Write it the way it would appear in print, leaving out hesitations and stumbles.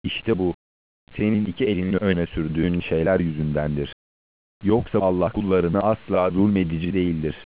İşte bu, senin iki elini öne sürdüğün şeyler yüzündendir. Yoksa Allah kullarına asla zulmedici değildir.